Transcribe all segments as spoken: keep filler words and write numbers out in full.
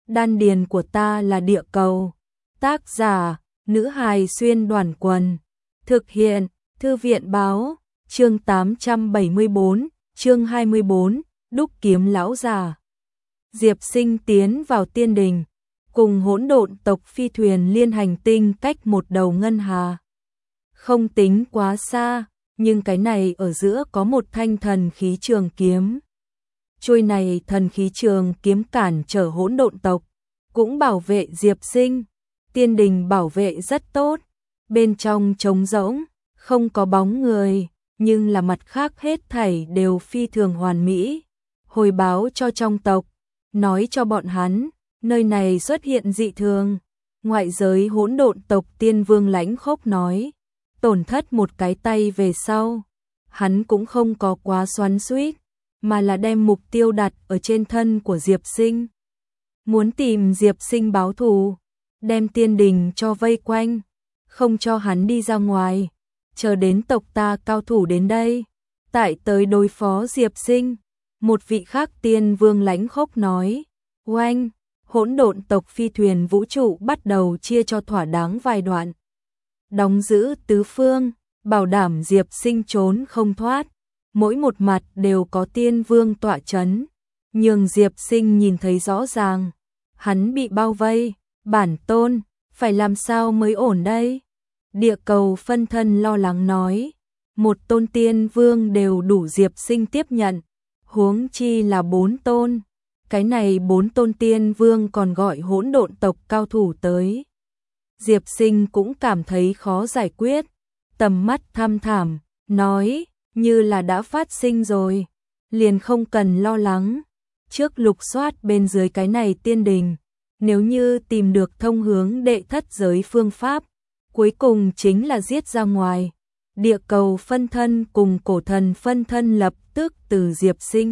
đan điền của ta là địa cầu. Tác giả, nữ hài xuyên đoàn quần. Thực hiện, thư viện báo, chương tám trăm bảy mươi bốn, chương hai mươi bốn, đúc kiếm lão già. Diệp Sinh tiến vào tiên đình, cùng hỗn độn tộc phi thuyền liên hành tinh cách một đầu ngân hà. Không tính quá xa, nhưng cái này ở giữa có một thanh thần khí trường kiếm. Chuôi này thần khí trường kiếm cản trở hỗn độn tộc, cũng bảo vệ Diệp Sinh. Tiên đình bảo vệ rất tốt, bên trong trống rỗng, không có bóng người, nhưng là mặt khác hết thảy đều phi thường hoàn mỹ. Hồi báo cho trong tộc, nói cho bọn hắn, nơi này xuất hiện dị thường. Ngoại giới hỗn độn tộc tiên vương Lãnh Khốc nói, tổn thất một cái tay về sau, hắn cũng không có quá xoắn xuýt, mà là đem mục tiêu đặt ở trên thân của Diệp Sinh. Muốn tìm Diệp Sinh báo thù, đem tiên đình cho vây quanh, không cho hắn đi ra ngoài, chờ đến tộc ta cao thủ đến đây, tại tới đối phó Diệp Sinh. Một vị khác tiên vương Lãnh Khốc nói, oanh, hỗn độn tộc phi thuyền vũ trụ bắt đầu chia cho thỏa đáng vài đoạn. Đóng giữ tứ phương, bảo đảm Diệp Sinh trốn không thoát, mỗi một mặt đều có tiên vương tọa chấn, nhường Diệp Sinh nhìn thấy rõ ràng, hắn bị bao vây, bản tôn, phải làm sao mới ổn đây? Địa cầu phân thân lo lắng nói, một tôn tiên vương đều đủ Diệp Sinh tiếp nhận, huống chi là bốn tôn, cái này bốn tôn tiên vương còn gọi hỗn độn tộc cao thủ tới. Diệp Sinh cũng cảm thấy khó giải quyết, tầm mắt thăm thẳm, nói, như là đã phát sinh rồi, liền không cần lo lắng, trước lục soát bên dưới cái này tiên đình, nếu như tìm được thông hướng đệ thất giới phương pháp, cuối cùng chính là giết ra ngoài. Địa cầu phân thân cùng cổ thần phân thân lập tức từ Diệp Sinh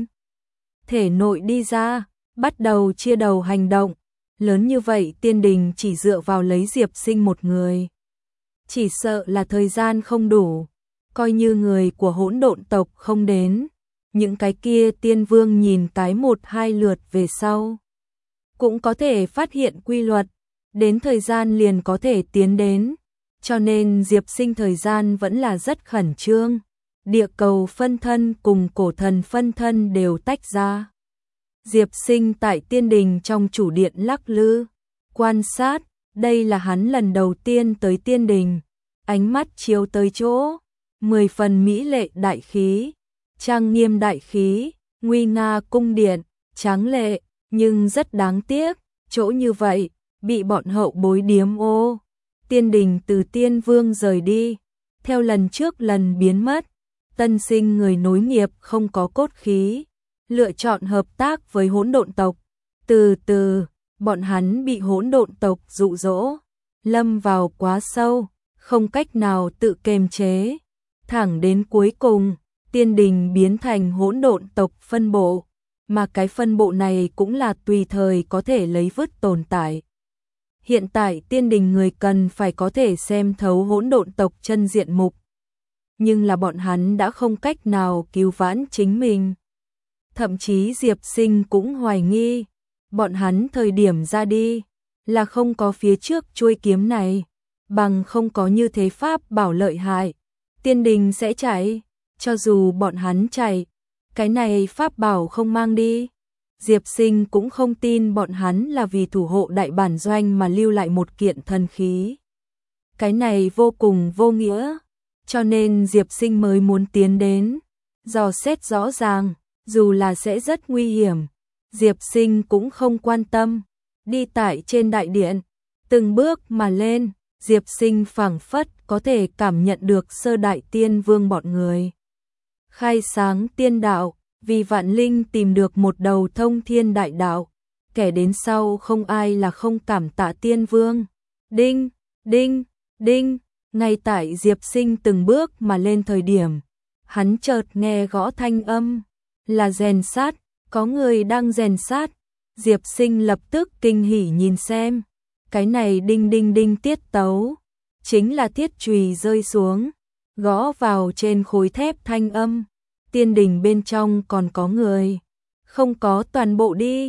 thể nội đi ra, bắt đầu chia đầu hành động. Lớn như vậy tiên đình chỉ dựa vào lấy Diệp Sinh một người, chỉ sợ là thời gian không đủ. Coi như người của hỗn độn tộc không đến, những cái kia tiên vương nhìn cái một hai lượt về sau, cũng có thể phát hiện quy luật, đến thời gian liền có thể tiến đến. Cho nên Diệp Sinh thời gian vẫn là rất khẩn trương. Địa cầu phân thân cùng cổ thần phân thân đều tách ra. Diệp Sinh tại tiên đình trong chủ điện lắc lư, quan sát, đây là hắn lần đầu tiên tới tiên đình, ánh mắt chiếu tới chỗ, mười phần mỹ lệ đại khí, trang nghiêm đại khí, nguy nga cung điện, tráng lệ, nhưng rất đáng tiếc, chỗ như vậy, bị bọn hậu bối điếm ô. Tiên đình từ tiên vương rời đi, theo lần trước lần biến mất, tân sinh người nối nghiệp không có cốt khí, lựa chọn hợp tác với hỗn độn tộc. Từ từ, bọn hắn bị hỗn độn tộc dụ dỗ, lâm vào quá sâu, không cách nào tự kiềm chế, thẳng đến cuối cùng, tiên đình biến thành hỗn độn tộc phân bộ, mà cái phân bộ này cũng là tùy thời có thể lấy vứt tồn tại. Hiện tại tiên đình người cần phải có thể xem thấu hỗn độn tộc chân diện mục, nhưng là bọn hắn đã không cách nào cứu vãn chính mình. Thậm chí Diệp Sinh cũng hoài nghi, bọn hắn thời điểm ra đi, là không có phía trước chuôi kiếm này, bằng không có như thế pháp bảo lợi hại, tiên đình sẽ chạy, cho dù bọn hắn chạy, cái này pháp bảo không mang đi. Diệp Sinh cũng không tin bọn hắn là vì thủ hộ đại bản doanh mà lưu lại một kiện thần khí. Cái này vô cùng vô nghĩa, cho nên Diệp Sinh mới muốn tiến đến, dò xét rõ ràng, dù là sẽ rất nguy hiểm. Diệp Sinh cũng không quan tâm, đi tại trên đại điện, từng bước mà lên, Diệp Sinh phảng phất có thể cảm nhận được sơ đại tiên vương bọn người. Khai sáng tiên đạo, vì vạn linh tìm được một đầu thông thiên đại đạo, kẻ đến sau không ai là không cảm tạ tiên vương. Đinh, đinh, đinh, ngay tại Diệp Sinh từng bước mà lên thời điểm, hắn chợt nghe gõ thanh âm, là rèn sát, có người đang rèn sát. Diệp Sinh lập tức kinh hỉ nhìn xem, cái này đinh đinh đinh tiết tấu, chính là thiết chùy rơi xuống, gõ vào trên khối thép thanh âm. Tiên đình bên trong còn có người, không có toàn bộ đi.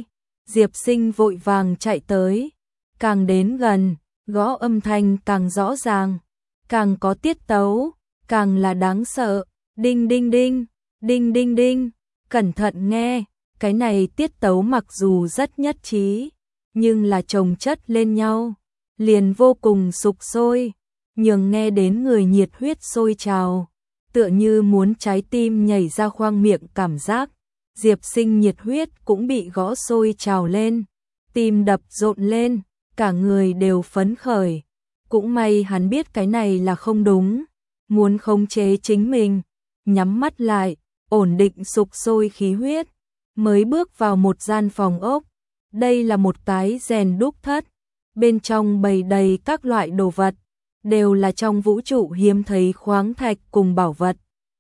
Diệp Sinh vội vàng chạy tới, càng đến gần, gõ âm thanh càng rõ ràng, càng có tiết tấu, càng là đáng sợ. Đinh đinh đinh, đinh đinh đinh, cẩn thận nghe, cái này tiết tấu mặc dù rất nhất trí, nhưng là chồng chất lên nhau, liền vô cùng sục sôi, nhường nghe đến người nhiệt huyết sôi trào, tựa như muốn trái tim nhảy ra khoang miệng cảm giác. Diệp Sinh nhiệt huyết cũng bị gõ sôi trào lên, tim đập rộn lên, cả người đều phấn khởi. Cũng may hắn biết cái này là không đúng, muốn khống chế chính mình, nhắm mắt lại, ổn định sục sôi khí huyết, mới bước vào một gian phòng ốc. Đây là một cái rèn đúc thất, bên trong bày đầy các loại đồ vật, đều là trong vũ trụ hiếm thấy khoáng thạch cùng bảo vật.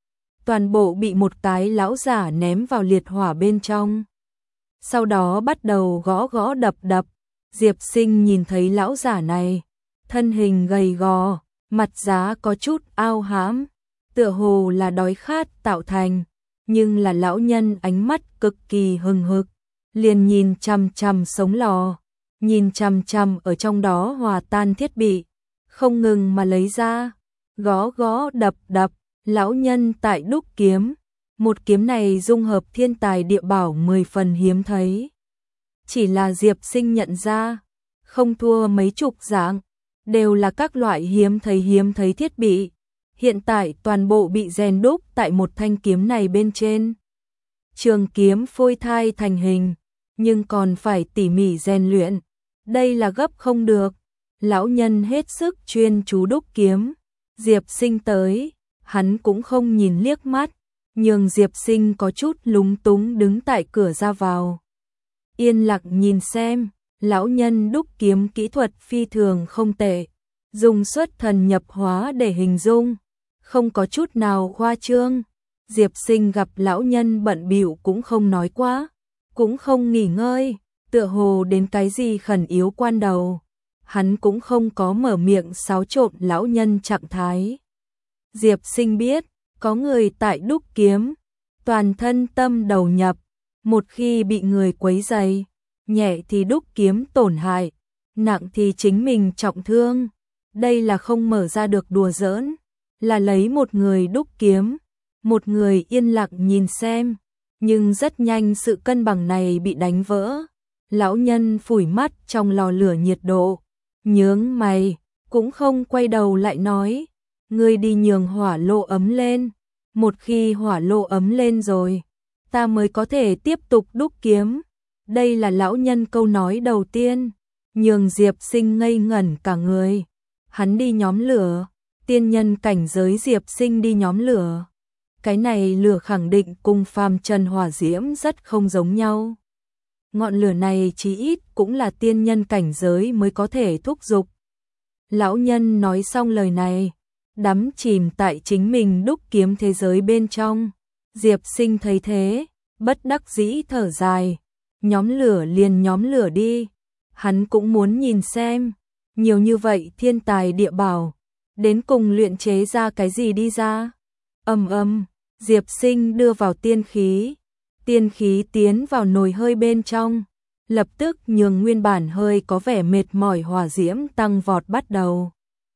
Toàn bộ bị một cái lão giả ném vào liệt hỏa bên trong. Sau đó bắt đầu gõ gõ đập đập. Diệp Sinh nhìn thấy lão giả này, thân hình gầy gò, mặt giá có chút ao hãm, tựa hồ là đói khát tạo thành, nhưng là lão nhân ánh mắt cực kỳ hừng hực, liền nhìn chằm chằm sống lò, nhìn chằm chằm ở trong đó hòa tan thiết bị, không ngừng mà lấy ra, gõ gõ đập đập. Lão nhân tại đúc kiếm, một kiếm này dung hợp thiên tài địa bảo mười phần hiếm thấy. Chỉ là Diệp Sinh nhận ra, không thua mấy chục dạng, đều là các loại hiếm thấy hiếm thấy thiết bị. Hiện tại toàn bộ bị rèn đúc tại một thanh kiếm này bên trên. Trường kiếm phôi thai thành hình, nhưng còn phải tỉ mỉ rèn luyện. Đây là gấp không được. Lão nhân hết sức chuyên chú đúc kiếm. Diệp Sinh tới, hắn cũng không nhìn liếc mắt, nhường Diệp Sinh có chút lúng túng đứng tại cửa ra vào. Yên lặng nhìn xem, lão nhân đúc kiếm kỹ thuật phi thường không tệ, dùng xuất thần nhập hóa để hình dung, không có chút nào khoa trương. Diệp Sinh gặp lão nhân bận bịu cũng không nói quá, cũng không nghỉ ngơi, tựa hồ đến cái gì khẩn yếu quan đầu, hắn cũng không có mở miệng xáo trộn lão nhân trạng thái. Diệp Sinh biết, có người tại đúc kiếm, toàn thân tâm đầu nhập, một khi bị người quấy rầy, nhẹ thì đúc kiếm tổn hại, nặng thì chính mình trọng thương. Đây là không mở ra được đùa giỡn, là lấy một người đúc kiếm, một người yên lặng nhìn xem, nhưng rất nhanh sự cân bằng này bị đánh vỡ. Lão nhân phủi mắt trong lò lửa nhiệt độ, nhướng mày, cũng không quay đầu lại nói, ngươi đi nhường hỏa lô ấm lên, một khi hỏa lô ấm lên rồi, ta mới có thể tiếp tục đúc kiếm. Đây là lão nhân câu nói đầu tiên, nhường Diệp Sinh ngây ngẩn cả người. Hắn đi nhóm lửa, tiên nhân cảnh giới Diệp Sinh đi nhóm lửa. Cái này lửa khẳng định cùng phàm trần hỏa diễm rất không giống nhau. Ngọn lửa này chí ít cũng là tiên nhân cảnh giới mới có thể thúc giục. Lão nhân nói xong lời này, đắm chìm tại chính mình đúc kiếm thế giới bên trong. Diệp Sinh thấy thế, bất đắc dĩ thở dài, nhóm lửa liền nhóm lửa đi. Hắn cũng muốn nhìn xem, nhiều như vậy thiên tài địa bảo, đến cùng luyện chế ra cái gì đi ra. Ầm ầm, Diệp Sinh đưa vào tiên khí, tiên khí tiến vào nồi hơi bên trong, lập tức nhường nguyên bản hơi có vẻ mệt mỏi hỏa diễm tăng vọt bắt đầu.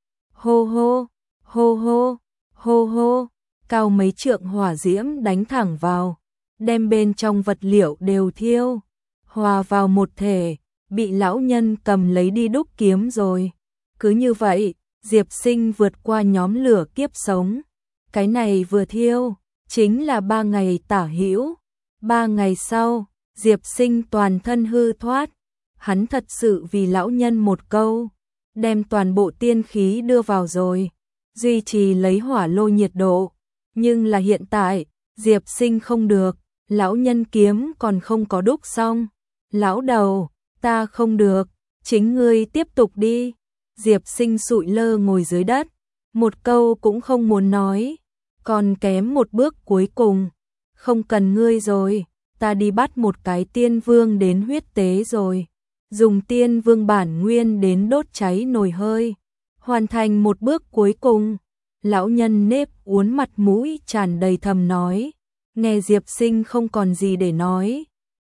Hô hô, hô hô, hô hô, cao mấy trượng hỏa diễm đánh thẳng vào, đem bên trong vật liệu đều thiêu, hòa vào một thể, bị lão nhân cầm lấy đi đúc kiếm rồi. Cứ như vậy, Diệp Sinh vượt qua nhóm lửa kiếp sống. Cái này vừa thiêu, chính là ba ngày tả hữu. Ba ngày sau, Diệp Sinh toàn thân hư thoát. Hắn thật sự vì lão nhân một câu, đem toàn bộ tiên khí đưa vào rồi, duy trì lấy hỏa lô nhiệt độ. Nhưng là hiện tại, Diệp Sinh không được, lão nhân kiếm còn không có đúc xong. Lão đầu, ta không được, chính ngươi tiếp tục đi. Diệp Sinh sụi lơ ngồi dưới đất, một câu cũng không muốn nói, còn kém một bước cuối cùng. Không cần ngươi rồi, ta đi bắt một cái tiên vương đến huyết tế rồi, dùng tiên vương bản nguyên đến đốt cháy nồi hơi, hoàn thành một bước cuối cùng. Lão nhân nếp uốn mặt mũi tràn đầy thầm nói, nghe Diệp Sinh không còn gì để nói,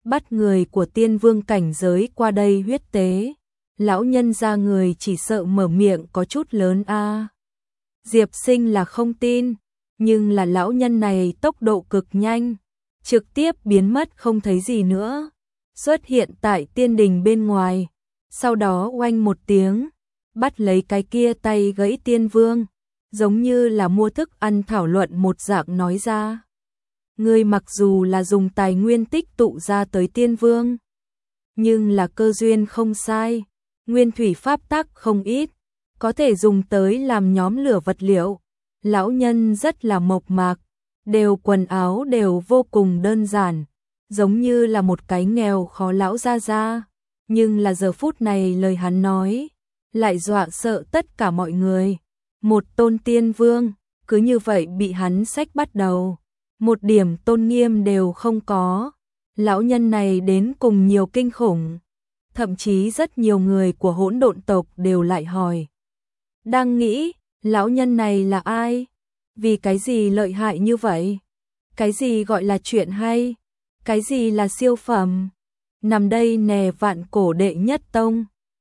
bắt người của tiên vương cảnh giới qua đây huyết tế. Lão nhân ra người chỉ sợ mở miệng có chút lớn a. Diệp Sinh là không tin, nhưng là lão nhân này tốc độ cực nhanh, trực tiếp biến mất không thấy gì nữa, xuất hiện tại tiên đình bên ngoài, sau đó oanh một tiếng, bắt lấy cái kia tay gãy tiên vương, giống như là mua thức ăn thảo luận một dạng nói ra. Ngươi mặc dù là dùng tài nguyên tích tụ ra tới tiên vương, nhưng là cơ duyên không sai, nguyên thủy pháp tắc không ít, có thể dùng tới làm nhóm lửa vật liệu. Lão nhân rất là mộc mạc, đều quần áo đều vô cùng đơn giản, giống như là một cái nghèo khó lão gia gia, nhưng là giờ phút này lời hắn nói lại dọa sợ tất cả mọi người. Một tôn tiên vương cứ như vậy bị hắn xách bắt đầu, một điểm tôn nghiêm đều không có. Lão nhân này đến cùng nhiều kinh khủng, thậm chí rất nhiều người của hỗn độn tộc đều lại hỏi, đang nghĩ lão nhân này là ai, vì cái gì lợi hại như vậy, cái gì gọi là chuyện hay, cái gì là siêu phẩm, nằm đây nè vạn cổ đệ nhất tông.